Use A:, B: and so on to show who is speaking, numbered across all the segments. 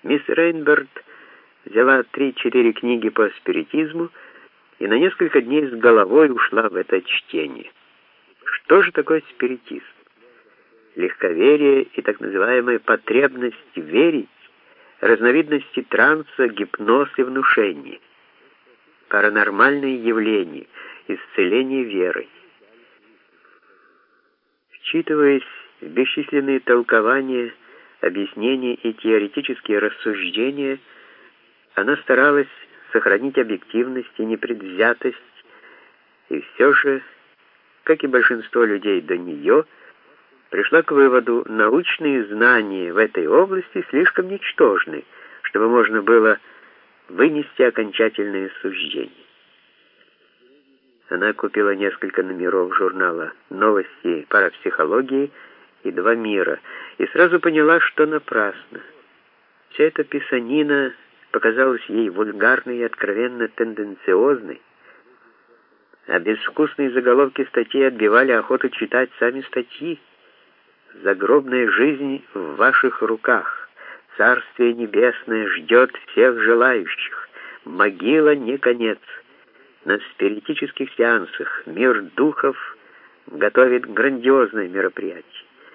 A: Мисс Рейнберт взяла 3-4 книги по спиритизму и на несколько дней с головой ушла в это чтение. Что же такое спиритизм? Легковерие и так называемая потребность верить, разновидности транса, гипноз и внушение, паранормальные явления, исцеление верой. Вчитываясь в бесчисленные толкования, объяснения и теоретические рассуждения, она старалась сохранить объективность и непредвзятость, и все же, как и большинство людей до нее, пришла к выводу: научные знания в этой области слишком ничтожны, чтобы можно было вынести окончательные суждения. Она купила несколько номеров журнала «Новости парапсихологии» и «Два мира» и сразу поняла, что напрасно. Вся эта писанина показалась ей вульгарной и откровенно тенденциозной, а безвкусные заголовки статей отбивали охоту читать сами статьи. «Загробная жизнь в ваших руках», «Царствие небесное ждет всех желающих», «Могила не конец», «На спиритических сеансах мир духов готовит грандиозное мероприятие».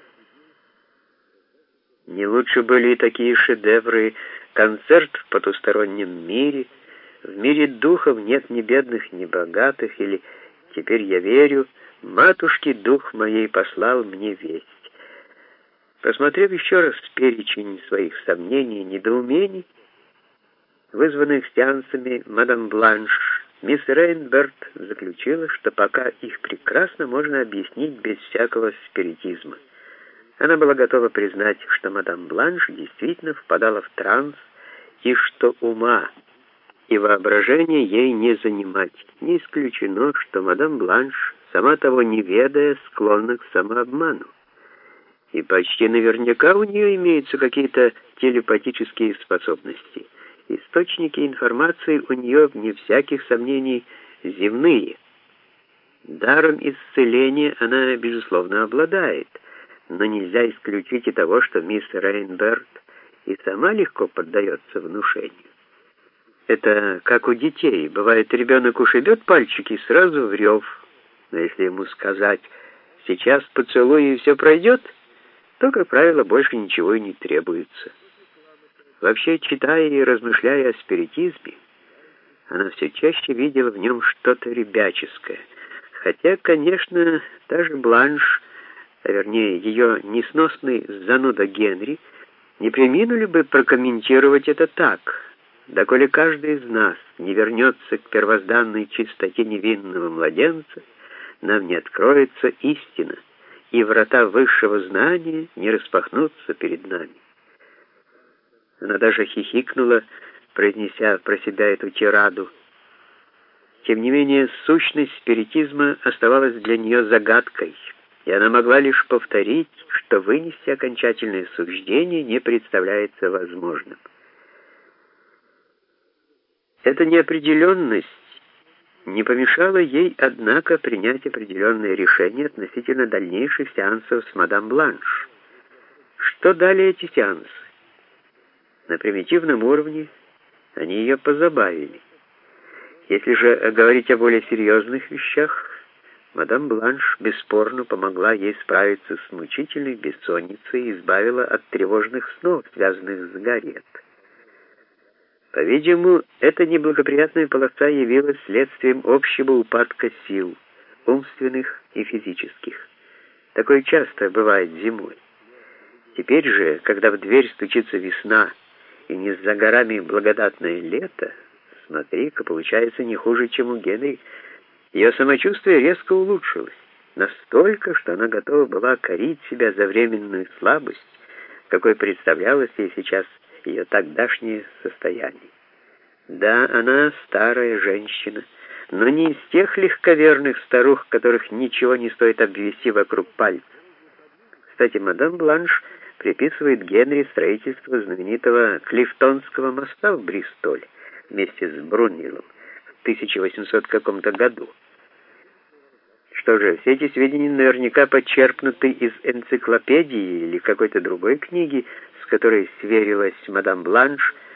A: Не лучше были и такие шедевры: «Концерт в потустороннем мире», «В мире духов нет ни бедных, ни богатых» или «Теперь я верю, матушке дух моей послал мне весть». Посмотрев еще раз перечень своих сомнений и недоумений, вызванных сеансами мадам Бланш, мисс Рейнберт заключила, что пока их прекрасно можно объяснить без всякого спиритизма. Она была готова признать, что мадам Бланш действительно впадала в транс, и что ума и воображения ей не занимать. Не исключено, что мадам Бланш, сама того не ведая, склонна к самообману. И почти наверняка у нее имеются какие-то телепатические способности. Источники информации у нее, вне всяких сомнений, земные. Даром исцеления она, безусловно, обладает, но нельзя исключить и того, что мисс Рейнберт и сама легко поддается внушению. Это как у детей. Бывает, ребенок ушибет пальчики и сразу в рев. Но если ему сказать «сейчас поцелуй и все пройдет», то, как правило, больше ничего и не требуется. Вообще, читая и размышляя о спиритизме, она все чаще видела в нем что-то ребяческое. Хотя, конечно, та же Бланш, а вернее ее несносный зануда Генри, не преминули бы прокомментировать это так: доколе каждый из нас не вернется к первозданной чистоте невинного младенца, нам не откроется истина, и врата высшего знания не распахнутся перед нами. Она даже хихикнула, произнеся про себя эту тираду. Тем не менее, сущность спиритизма оставалась для нее загадкой, и она могла лишь повторить, что вынести окончательное суждение не представляется возможным. Эта неопределенность не помешало ей, однако, принять определенные решения относительно дальнейших сеансов с мадам Бланш. Что дали эти сеансы? На примитивном уровне они ее позабавили. Если же говорить о более серьезных вещах, мадам Бланш бесспорно помогла ей справиться с мучительной бессонницей и избавила от тревожных снов, связанных с Гарриет. По-видимому, эта неблагоприятная полоса явилась следствием общего упадка сил, умственных и физических. Такое часто бывает зимой. Теперь же, когда в дверь стучится весна, и не за горами благодатное лето, смотри-ка, получается не хуже, чем у Генри, ее самочувствие резко улучшилось, настолько, что она готова была корить себя за временную слабость, какой представлялось ей сейчас ее тогдашнее состояние. Да, она старая женщина, но не из тех легковерных старух, которых ничего не стоит обвести вокруг пальца. Кстати, мадам Бланш приписывает Генри строительство знаменитого Клифтонского моста в Бристоле вместе с Брунвиллом в 1800 каком-то году. Что же, все эти сведения наверняка подчерпнуты из энциклопедии или какой-то другой книги, с которой сверилась мадам Бланш,